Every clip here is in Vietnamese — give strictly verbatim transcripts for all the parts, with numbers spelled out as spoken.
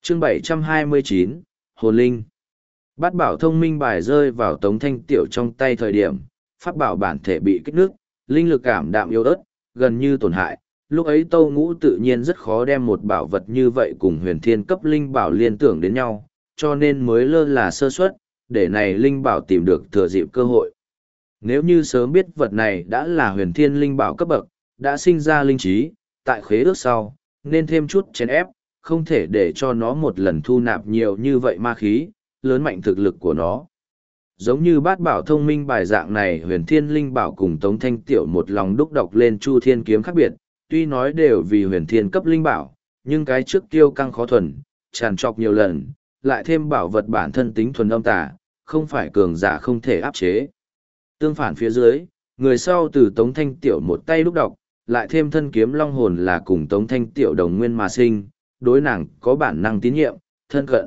chương bảy trăm hai mươi chín, Hồn Linh. Bát bảo thông minh bài rơi vào Tống Thanh Tiểu trong tay thời điểm, pháp bảo bản thể bị kích nước, linh lực cảm đạm yếu ớt, gần như tổn hại. Lúc ấy Tâu Ngũ tự nhiên rất khó đem một bảo vật như vậy cùng huyền thiên cấp linh bảo liên tưởng đến nhau, cho nên mới lơ là sơ suất, để này linh bảo tìm được thừa dịp cơ hội. Nếu như sớm biết vật này đã là huyền thiên linh bảo cấp bậc, đã sinh ra linh trí, tại khế ước sau, nên thêm chút chèn ép, không thể để cho nó một lần thu nạp nhiều như vậy ma khí, lớn mạnh thực lực của nó. Giống như bát bảo thông minh bài dạng này huyền thiên linh bảo cùng Tống Thanh Tiểu một lòng đúc đọc lên Chu Thiên Kiếm khác biệt, tuy nói đều vì huyền thiên cấp linh bảo, nhưng cái trước tiêu căng khó thuần, tràn trọc nhiều lần, lại thêm bảo vật bản thân tính thuần âm tà, không phải cường giả không thể áp chế. Tương phản phía dưới, người sau từ Tống Thanh Tiểu một tay đúc đọc, lại thêm thân kiếm long hồn là cùng Tống Thanh Tiểu đồng nguyên mà sinh, đối nàng có bản năng tín nhiệm, thân cận.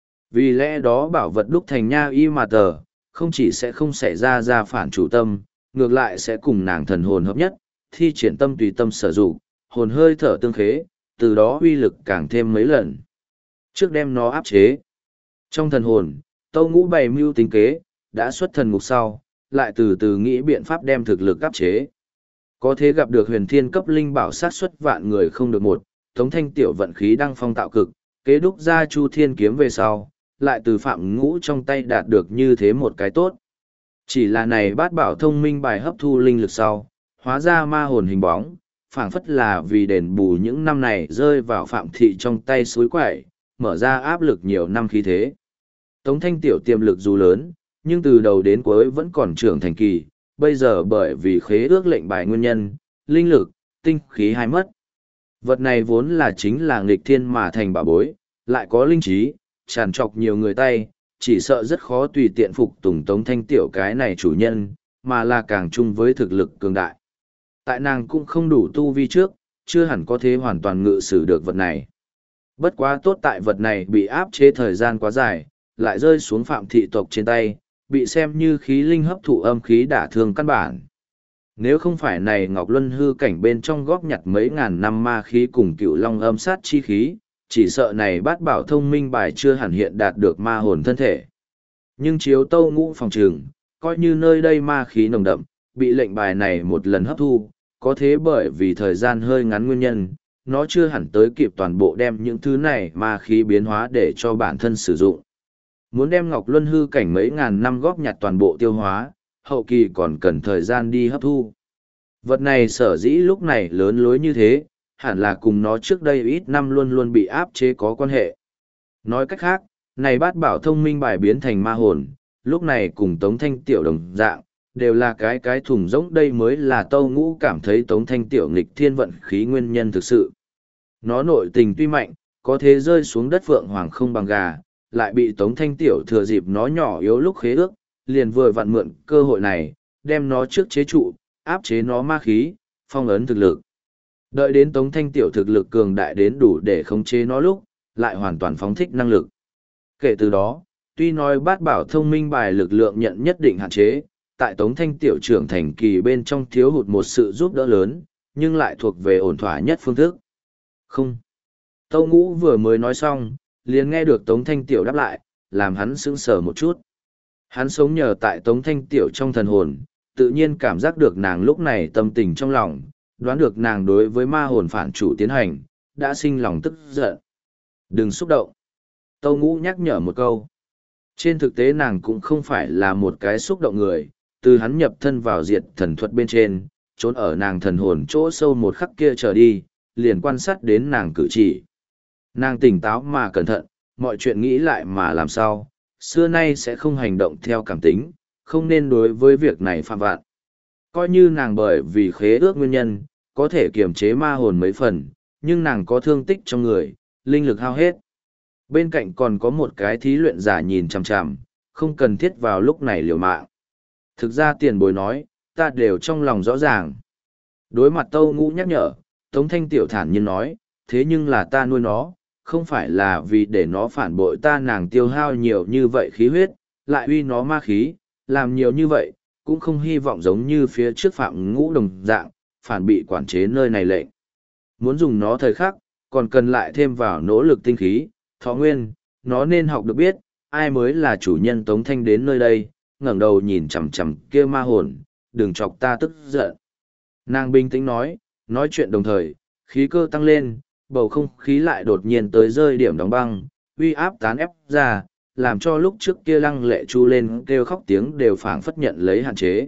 Vì lẽ đó bảo vật đúc thành nha y mà tờ, không chỉ sẽ không xảy ra ra phản chủ tâm, ngược lại sẽ cùng nàng thần hồn hợp nhất, thi triển tâm tùy tâm sở dụng, hồn hơi thở tương khế, từ đó uy lực càng thêm mấy lần. Trước đem nó áp chế. Trong thần hồn, Tâu Ngũ bày mưu tính kế, đã xuất thần ngục sau, lại từ từ nghĩ biện pháp đem thực lực áp chế. Có thế gặp được huyền thiên cấp linh bảo sát xuất vạn người không được một, Tống Thanh Tiểu vận khí đăng phong tạo cực, kế đúc ra Chu Thiên Kiếm về sau, lại từ Phạm Ngũ trong tay đạt được như thế một cái tốt. Chỉ là này bát bảo thông minh bài hấp thu linh lực sau, hóa ra ma hồn hình bóng, phảng phất là vì đền bù những năm này rơi vào Phạm Thị trong tay suối quậy, mở ra áp lực nhiều năm khí thế. Tống Thanh Tiểu tiềm lực dù lớn, nhưng từ đầu đến cuối vẫn còn trưởng thành kỳ, bây giờ bởi vì khế ước lệnh bài nguyên nhân, linh lực, tinh khí hai mất. Vật này vốn là chính là nghịch thiên mà thành bảo bối, lại có linh trí, tràn trọc nhiều người tay, chỉ sợ rất khó tùy tiện phục tùng Tống Thanh Tiểu cái này chủ nhân, mà là càng chung với thực lực cường đại. Tại nàng cũng không đủ tu vi trước, chưa hẳn có thể hoàn toàn ngự sử được vật này. Bất quá tốt tại vật này bị áp chế thời gian quá dài, lại rơi xuống Phạm Thị tộc trên tay, bị xem như khí linh hấp thụ âm khí đả thương căn bản. Nếu không phải này Ngọc Luân hư cảnh bên trong góp nhặt mấy ngàn năm ma khí cùng cựu long âm sát chi khí, chỉ sợ này bát bảo thông minh bài chưa hẳn hiện đạt được ma hồn thân thể. Nhưng chiếu Tâu Ngũ phòng trường, coi như nơi đây ma khí nồng đậm, bị lệnh bài này một lần hấp thu, có thế bởi vì thời gian hơi ngắn nguyên nhân, nó chưa hẳn tới kịp toàn bộ đem những thứ này ma khí biến hóa để cho bản thân sử dụng. Muốn đem Ngọc Luân hư cảnh mấy ngàn năm góp nhặt toàn bộ tiêu hóa, hậu kỳ còn cần thời gian đi hấp thu. Vật này sở dĩ lúc này lớn lối như thế, hẳn là cùng nó trước đây ít năm luôn luôn bị áp chế có quan hệ. Nói cách khác, này bát bảo thông minh bài biến thành ma hồn, lúc này cùng Tống Thanh Tiểu đồng dạng, đều là cái cái thùng rỗng đây mới là Tâu Ngũ cảm thấy Tống Thanh Tiểu nghịch thiên vận khí nguyên nhân thực sự. Nó nội tình tuy mạnh, có thế rơi xuống đất phượng hoàng không bằng gà, lại bị Tống Thanh Tiểu thừa dịp nó nhỏ yếu lúc khế ước, liền vừa vặn mượn cơ hội này, đem nó trước chế trụ, áp chế nó ma khí, phong ấn thực lực. Đợi đến Tống Thanh Tiểu thực lực cường đại đến đủ để khống chế nó lúc, lại hoàn toàn phóng thích năng lực. Kể từ đó, tuy nói bát bảo thông minh bài lực lượng nhận nhất định hạn chế, tại Tống Thanh Tiểu trưởng thành kỳ bên trong thiếu hụt một sự giúp đỡ lớn, nhưng lại thuộc về ổn thỏa nhất phương thức. Không. Tâu Ngũ vừa mới nói xong, liền nghe được Tống Thanh Tiểu đáp lại, làm hắn sững sờ một chút. Hắn sống nhờ tại Tống Thanh Tiểu trong thần hồn, tự nhiên cảm giác được nàng lúc này tâm tình trong lòng, đoán được nàng đối với ma hồn phản chủ tiến hành, đã sinh lòng tức giận. Đừng xúc động. Tâu Ngũ nhắc nhở một câu. Trên thực tế nàng cũng không phải là một cái xúc động người, từ hắn nhập thân vào diệt thần thuật bên trên, trốn ở nàng thần hồn chỗ sâu một khắc kia trở đi, liền quan sát đến nàng cử chỉ. Nàng tỉnh táo mà cẩn thận, mọi chuyện nghĩ lại mà làm sao, xưa nay sẽ không hành động theo cảm tính, không nên đối với việc này phạm vạn. Coi như nàng bởi vì khế ước nguyên nhân, có thể kiềm chế ma hồn mấy phần, nhưng nàng có thương tích trong người, linh lực hao hết. Bên cạnh còn có một cái thí luyện giả nhìn chằm chằm, không cần thiết vào lúc này liều mạng. Thực ra tiền bối nói, ta đều trong lòng rõ ràng. Đối mặt Tâu Ngũ nhắc nhở, Tống Thanh Tiểu thản nhiên nói, thế nhưng là ta nuôi nó, không phải là vì để nó phản bội ta nàng tiêu hao nhiều như vậy khí huyết, lại uy nó ma khí, làm nhiều như vậy, cũng không hy vọng giống như phía trước Phạm Ngũ đồng dạng, phản bị quản chế nơi này lệnh. Muốn dùng nó thời khắc, còn cần lại thêm vào nỗ lực tinh khí, Thọ nguyên, nó nên học được biết, ai mới là chủ nhân Tống Thanh đến nơi đây, ngẩng đầu nhìn chằm chằm kia ma hồn, đừng chọc ta tức giận. Nàng bình tĩnh nói, nói chuyện đồng thời, khí cơ tăng lên, bầu không khí lại đột nhiên tới rơi điểm đóng băng, uy áp tán ép ra, làm cho lúc trước kia lăng lệ chu lên kêu khóc tiếng đều phảng phất nhận lấy hạn chế.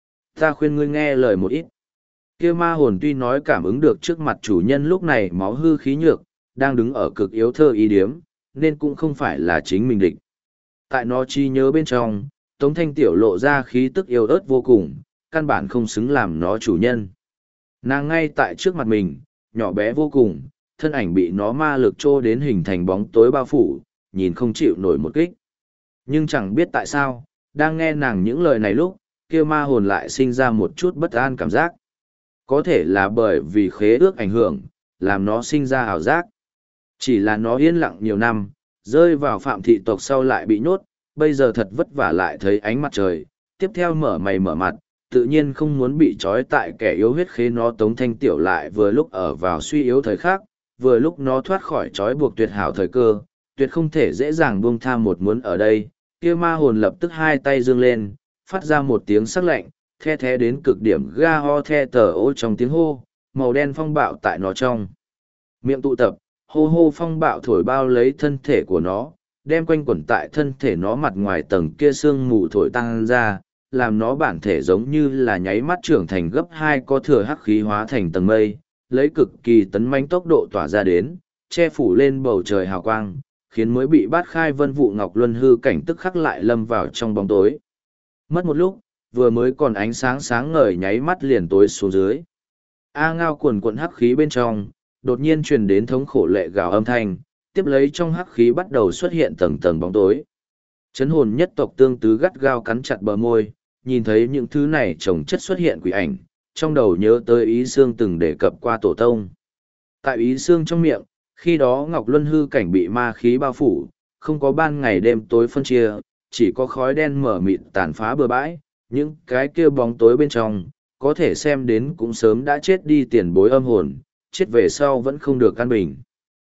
Ta khuyên ngươi nghe lời một ít. Kia ma hồn tuy nói cảm ứng được trước mặt chủ nhân lúc này máu hư khí nhược, đang đứng ở cực yếu thơ ý điếm, nên cũng không phải là chính mình địch. Tại nó chi nhớ bên trong, Tống Thanh tiểu lộ ra khí tức yêu ớt vô cùng, căn bản không xứng làm nó chủ nhân. Nàng ngay tại trước mặt mình, nhỏ bé vô cùng, thân ảnh bị nó ma lực trô đến hình thành bóng tối bao phủ, nhìn không chịu nổi một kích. Nhưng chẳng biết tại sao, đang nghe nàng những lời này lúc, kia ma hồn lại sinh ra một chút bất an cảm giác. Có thể là bởi vì khế ước ảnh hưởng, làm nó sinh ra ảo giác. Chỉ là nó yên lặng nhiều năm, rơi vào phạm thị tộc sau lại bị nhốt, bây giờ thật vất vả lại thấy ánh mặt trời, tiếp theo mở mày mở mặt, tự nhiên không muốn bị trói tại kẻ yếu huyết khế nó. Tống Thanh tiểu lại vừa lúc ở vào suy yếu thời khắc, vừa lúc nó thoát khỏi trói buộc tuyệt hảo thời cơ, tuyệt không thể dễ dàng buông tha một muốn ở đây. Kia ma hồn lập tức hai tay dương lên, phát ra một tiếng sắc lạnh, the thé đến cực điểm ga ho the tờ ô trong tiếng hô, màu đen phong bạo tại nó trong miệng tụ tập, hô hô phong bạo thổi bao lấy thân thể của nó, đem quanh quẩn tại thân thể nó mặt ngoài tầng kia sương mù thổi tăng ra, làm nó bản thể giống như là nháy mắt trưởng thành gấp hai, có thừa hắc khí hóa thành tầng mây, lấy cực kỳ tấn mãnh tốc độ tỏa ra đến, che phủ lên bầu trời hào quang, khiến mới bị bát khai vân vụ ngọc luân hư cảnh tức khắc lại lâm vào trong bóng tối. Mất một lúc, vừa mới còn ánh sáng sáng ngời nháy mắt liền tối xuống dưới. A ngao cuồn cuộn hắc khí bên trong, đột nhiên truyền đến thống khổ lệ gào âm thanh, tiếp lấy trong hắc khí bắt đầu xuất hiện tầng tầng bóng tối. Chấn hồn nhất tộc Tương Tứ gắt gao cắn chặt bờ môi, nhìn thấy những thứ này chồng chất xuất hiện quỷ ảnh, trong đầu nhớ tới Ý Xương từng đề cập qua tổ tông. Tại Ý Xương trong miệng, khi đó Ngọc Luân hư cảnh bị ma khí bao phủ, không có ban ngày đêm tối phân chia, chỉ có khói đen mở mịt tàn phá bừa bãi, những cái kia bóng tối bên trong, có thể xem đến cũng sớm đã chết đi tiền bối âm hồn, chết về sau vẫn không được an bình.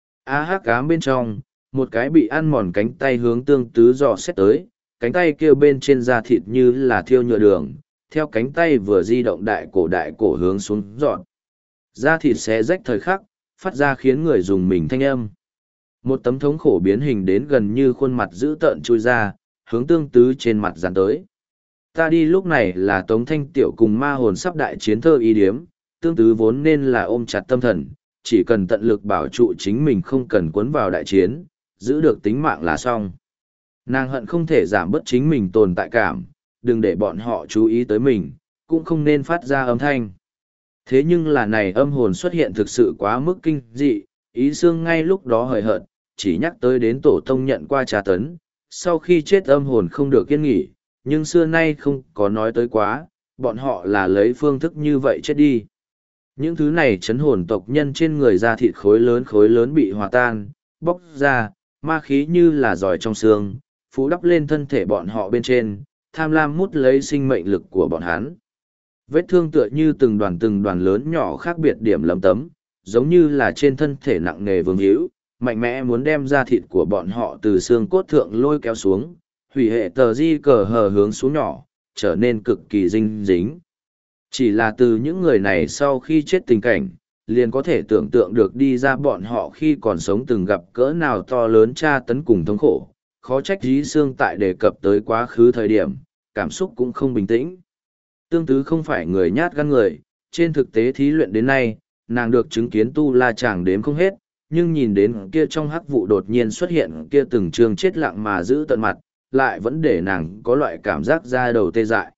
A hắc ám bên trong, một cái bị ăn mòn cánh tay hướng Tương Tứ dò xét tới, cánh tay kia bên trên da thịt như là thiêu nhựa đường, theo cánh tay vừa di động đại cổ đại cổ hướng xuống dọn. Da thịt xé rách thời khắc, phát ra khiến người dùng mình thanh âm. Một tấm thống khổ biến hình đến gần như khuôn mặt dữ tợn chui ra, hướng Tương Tứ trên mặt dán tới. Ta đi lúc này là Tống Thanh tiểu cùng ma hồn sắp đại chiến thơ ý điếm, Tương Tứ vốn nên là ôm chặt tâm thần, chỉ cần tận lực bảo trụ chính mình không cần cuốn vào đại chiến, giữ được tính mạng là xong. Nàng hận không thể giảm bớt chính mình tồn tại cảm, đừng để bọn họ chú ý tới mình, cũng không nên phát ra âm thanh. Thế nhưng là này âm hồn xuất hiện thực sự quá mức kinh dị, Ý Xương ngay lúc đó hời hợt, chỉ nhắc tới đến tổ tông nhận qua trà tấn, sau khi chết âm hồn không được yên nghỉ, nhưng xưa nay không có nói tới quá, bọn họ là lấy phương thức như vậy chết đi. Những thứ này chấn hồn tộc nhân trên người da thịt khối lớn khối lớn bị hòa tan, bóc ra, ma khí như là giỏi trong xương, phủ đắp lên thân thể bọn họ bên trên, tham lam mút lấy sinh mệnh lực của bọn hắn. Vết thương tựa như từng đoàn từng đoàn lớn nhỏ khác biệt điểm lấm tấm, giống như là trên thân thể nặng nề vương hữu, mạnh mẽ muốn đem da thịt của bọn họ từ xương cốt thượng lôi kéo xuống, hủy hệ tờ di cờ hờ hướng xuống nhỏ, trở nên cực kỳ dinh dính. Chỉ là từ những người này sau khi chết tình cảnh, liền có thể tưởng tượng được đi ra bọn họ khi còn sống từng gặp cỡ nào to lớn tra tấn cùng thống khổ, khó trách Ý Xương tại đề cập tới quá khứ thời điểm, cảm xúc cũng không bình tĩnh. Tương Tứ không phải người nhát gan người, trên thực tế thí luyện đến nay, nàng được chứng kiến tu la chàng đếm không hết, nhưng nhìn đến kia trong hắc vụ đột nhiên xuất hiện kia từng trường chết lặng mà giữ tận mặt, lại vẫn để nàng có loại cảm giác da đầu tê dại.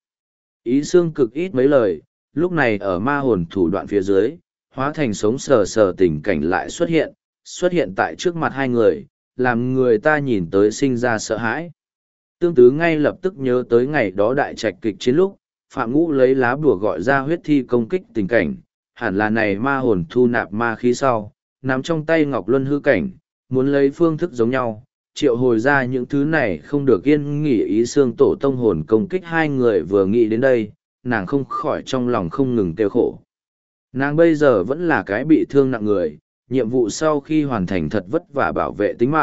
Ý Xương cực ít mấy lời, lúc này ở ma hồn thủ đoạn phía dưới, hóa thành sống sờ sờ tình cảnh lại xuất hiện, xuất hiện tại trước mặt hai người, làm người ta nhìn tới sinh ra sợ hãi. Tương Tứ ngay lập tức nhớ tới ngày đó đại trạch kịch chiến lúc, Phạm Ngũ lấy lá bùa gọi ra huyết thi công kích tình cảnh, hẳn là này ma hồn thu nạp ma khí sau, nắm trong tay Ngọc Luân hư cảnh, muốn lấy phương thức giống nhau, triệu hồi ra những thứ này không được yên nghỉ. Ý Xương tổ tông hồn công kích hai người vừa nghĩ đến đây, nàng không khỏi trong lòng không ngừng tiêu khổ. Nàng bây giờ vẫn là cái bị thương nặng người, nhiệm vụ sau khi hoàn thành thật vất vả bảo vệ tính mạng,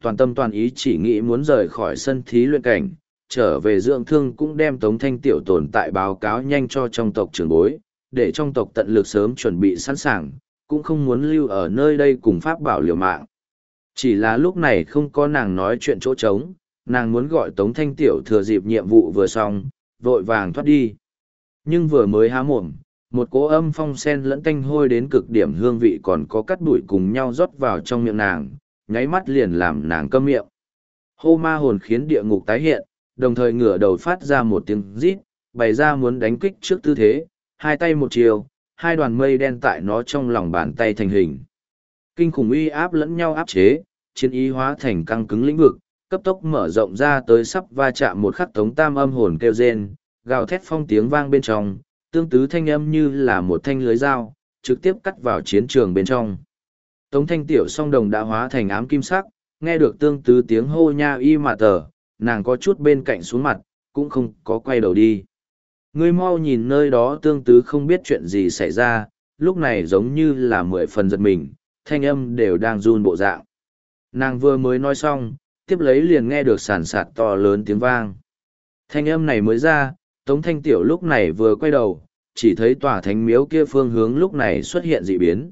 toàn tâm toàn ý chỉ nghĩ muốn rời khỏi sân thí luyện cảnh, trở về dưỡng thương, cũng đem Tống Thanh Tiểu tồn tại báo cáo nhanh cho trong tộc trưởng bối, để trong tộc tận lực sớm chuẩn bị sẵn sàng, cũng không muốn lưu ở nơi đây cùng Pháp Bảo liều mạng. Chỉ là lúc này không có nàng nói chuyện chỗ trống, nàng muốn gọi Tống Thanh Tiểu thừa dịp nhiệm vụ vừa xong, vội vàng thoát đi. Nhưng vừa mới há mồm, một cỗ âm phong sen lẫn tanh hôi đến cực điểm hương vị còn có cắt bụi cùng nhau rót vào trong miệng nàng, nháy mắt liền làm nàng câm miệng. Hô ma hồn khiến địa ngục tái hiện, đồng thời ngửa đầu phát ra một tiếng rít, bày ra muốn đánh kích trước tư thế, hai tay một chiều, hai đoàn mây đen tại nó trong lòng bàn tay thành hình. Kinh khủng uy áp lẫn nhau áp chế, chiến ý hóa thành căng cứng lĩnh vực, cấp tốc mở rộng ra tới sắp va chạm một khắc. Tống Tam âm hồn kêu rên, gào thét phong tiếng vang bên trong, tương tứ thanh âm như là một thanh lưới dao, trực tiếp cắt vào chiến trường bên trong. Tống Thanh Tiểu song đồng đã hóa thành ám kim sắc, nghe được tương tứ tiếng hô nha y mà tờ, nàng có chút bên cạnh xuống mặt, cũng không có quay đầu đi. Ngươi mau nhìn nơi đó, tương tứ không biết chuyện gì xảy ra, lúc này giống như là mười phần giật mình, thanh âm đều đang run bộ dạng. Nàng vừa mới nói xong, tiếp lấy liền nghe được sàn sạt to lớn tiếng vang. Thanh âm này mới ra, Tống Thanh Tiểu lúc này vừa quay đầu, chỉ thấy tòa thánh miếu kia phương hướng lúc này xuất hiện dị biến.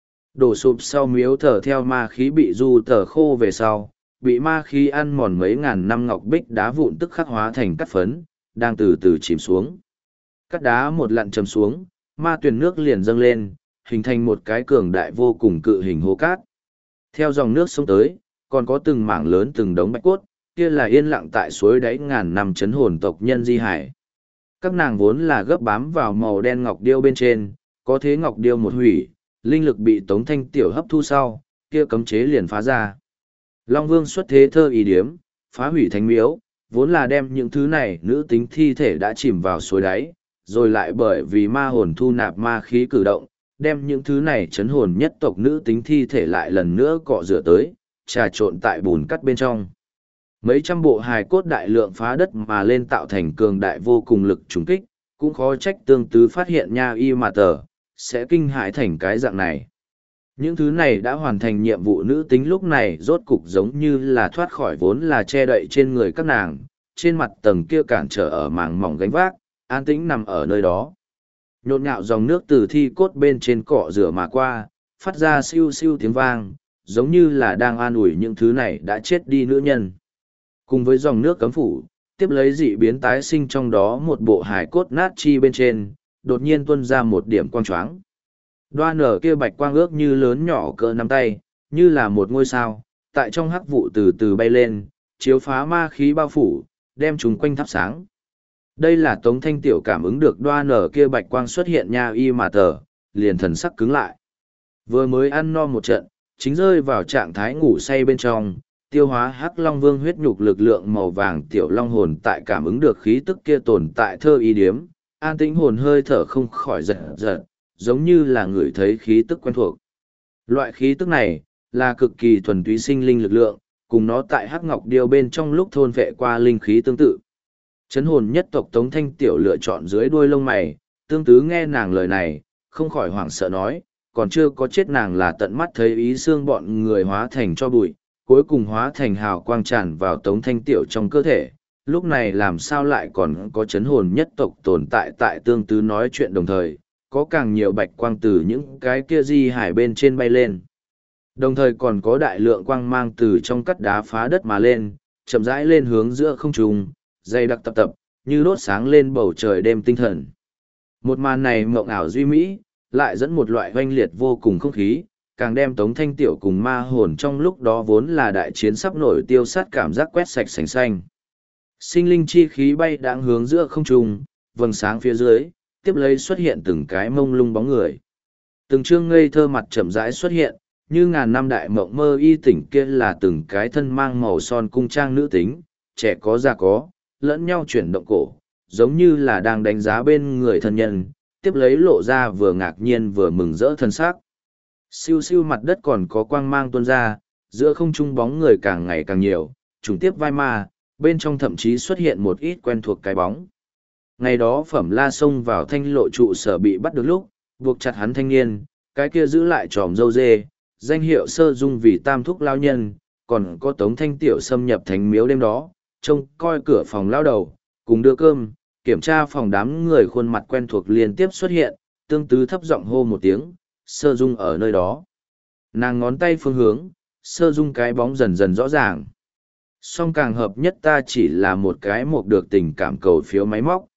Đổ sụp sau miếu thở theo ma khí bị du tờ khô về sau, bị ma khí ăn mòn mấy ngàn năm ngọc bích đá vụn tức khắc hóa thành cát phấn, đang từ từ chìm xuống. Cát đá một lặn chầm xuống, ma tuyền nước liền dâng lên, hình thành một cái cường đại vô cùng cự hình hố cát. Theo dòng nước sông tới, còn có từng mảng lớn từng đống bạch cốt, kia là yên lặng tại suối đáy ngàn năm chấn hồn tộc nhân di hải. Các nàng vốn là gấp bám vào màu đen ngọc điêu bên trên, có thế ngọc điêu một hủy, linh lực bị Tống Thanh Tiểu hấp thu sau, kia cấm chế liền phá ra. Long Vương xuất thế thơ ý điếm, phá hủy thánh miếu, vốn là đem những thứ này nữ tính thi thể đã chìm vào suối đáy, rồi lại bởi vì ma hồn thu nạp ma khí cử động, đem những thứ này chấn hồn nhất tộc nữ tính thi thể lại lần nữa cọ rửa tới, trà trộn tại bùn cắt bên trong. Mấy trăm bộ hài cốt đại lượng phá đất mà lên tạo thành cường đại vô cùng lực trùng kích, cũng khó trách tương tứ phát hiện nha y mà tờ, sẽ kinh hãi thành cái dạng này. Những thứ này đã hoàn thành nhiệm vụ nữ tính lúc này rốt cục giống như là thoát khỏi vốn là che đậy trên người các nàng, trên mặt tầng kia cản trở ở màng mỏng gánh vác, an tĩnh nằm ở nơi đó. Nhộn nhạo dòng nước từ thi cốt bên trên cọ rửa mà qua, phát ra siêu siêu tiếng vang, giống như là đang an ủi những thứ này đã chết đi nữ nhân. Cùng với dòng nước cấm phủ, tiếp lấy dị biến tái sinh trong đó một bộ hài cốt nát chi bên trên, đột nhiên tuôn ra một điểm quang choáng. Đoa nở kia bạch quang ước như lớn nhỏ cỡ nắm tay, như là một ngôi sao, tại trong hắc vụ từ từ bay lên, chiếu phá ma khí bao phủ, đem chúng quanh thắp sáng. Đây là Tống Thanh Tiểu cảm ứng được đoa nở kia bạch quang xuất hiện nha y mà tờ, liền thần sắc cứng lại. Vừa mới ăn no một trận, chính rơi vào trạng thái ngủ say bên trong, tiêu hóa hắc long vương huyết nhục lực lượng màu vàng tiểu long hồn tại cảm ứng được khí tức kia tồn tại thơ ý điếm, an tĩnh hồn hơi thở không khỏi giật giật, giống như là người thấy khí tức quen thuộc. Loại khí tức này, là cực kỳ thuần túy sinh linh lực lượng, cùng nó tại hắc ngọc điêu bên trong lúc thôn vệ qua linh khí tương tự. Chấn hồn nhất tộc Tống Thanh Tiểu lựa chọn dưới đuôi lông mày, tương tứ nghe nàng lời này, không khỏi hoảng sợ nói, còn chưa có chết nàng là tận mắt thấy ý xương bọn người hóa thành cho bụi, cuối cùng hóa thành hào quang tràn vào Tống Thanh Tiểu trong cơ thể. Lúc này làm sao lại còn có chấn hồn nhất tộc tồn tại tại tương tứ nói chuyện đồng thời, có càng nhiều bạch quang từ những cái kia di hải bên trên bay lên. Đồng thời còn có đại lượng quang mang từ trong cắt đá phá đất mà lên, chậm rãi lên hướng giữa không trung, dày đặc tập tập, như đốt sáng lên bầu trời đêm tinh thần. Một màn này mộng ảo duy mỹ, lại dẫn một loại oanh liệt vô cùng không khí, càng đem Tống Thanh Tiểu cùng ma hồn trong lúc đó vốn là đại chiến sắp nổi tiêu sát cảm giác quét sạch sành xanh. Sinh linh chi khí bay đang hướng giữa không trung, vầng sáng phía dưới, tiếp lấy xuất hiện từng cái mông lung bóng người. Từng trương ngây thơ mặt chậm rãi xuất hiện, như ngàn năm đại mộng mơ y tỉnh kia là từng cái thân mang màu son cung trang nữ tính, trẻ có già có, lẫn nhau chuyển động cổ, giống như là đang đánh giá bên người thân nhân, tiếp lấy lộ ra vừa ngạc nhiên vừa mừng rỡ thân xác. Siêu siêu mặt đất còn có quang mang tuôn ra, giữa không trung bóng người càng ngày càng nhiều, trùng tiếp vai ma, bên trong thậm chí xuất hiện một ít quen thuộc cái bóng. Ngày đó Phẩm La xông vào thanh lộ trụ sở bị bắt được lúc, buộc chặt hắn thanh niên, cái kia giữ lại tròm dâu dê, danh hiệu sơ dung vì tam thúc lao nhân, còn có Tống Thanh Tiểu xâm nhập thánh miếu đêm đó, trông coi cửa phòng lao đầu, cùng đưa cơm, kiểm tra phòng đám người khuôn mặt quen thuộc liên tiếp xuất hiện, tương tứ thấp giọng hô một tiếng, Sơ Dung ở nơi đó. Nàng ngón tay phương hướng, Sơ Dung cái bóng dần dần rõ ràng. Song càng hợp nhất ta chỉ là một cái một được tình cảm cầu phiếu máy móc.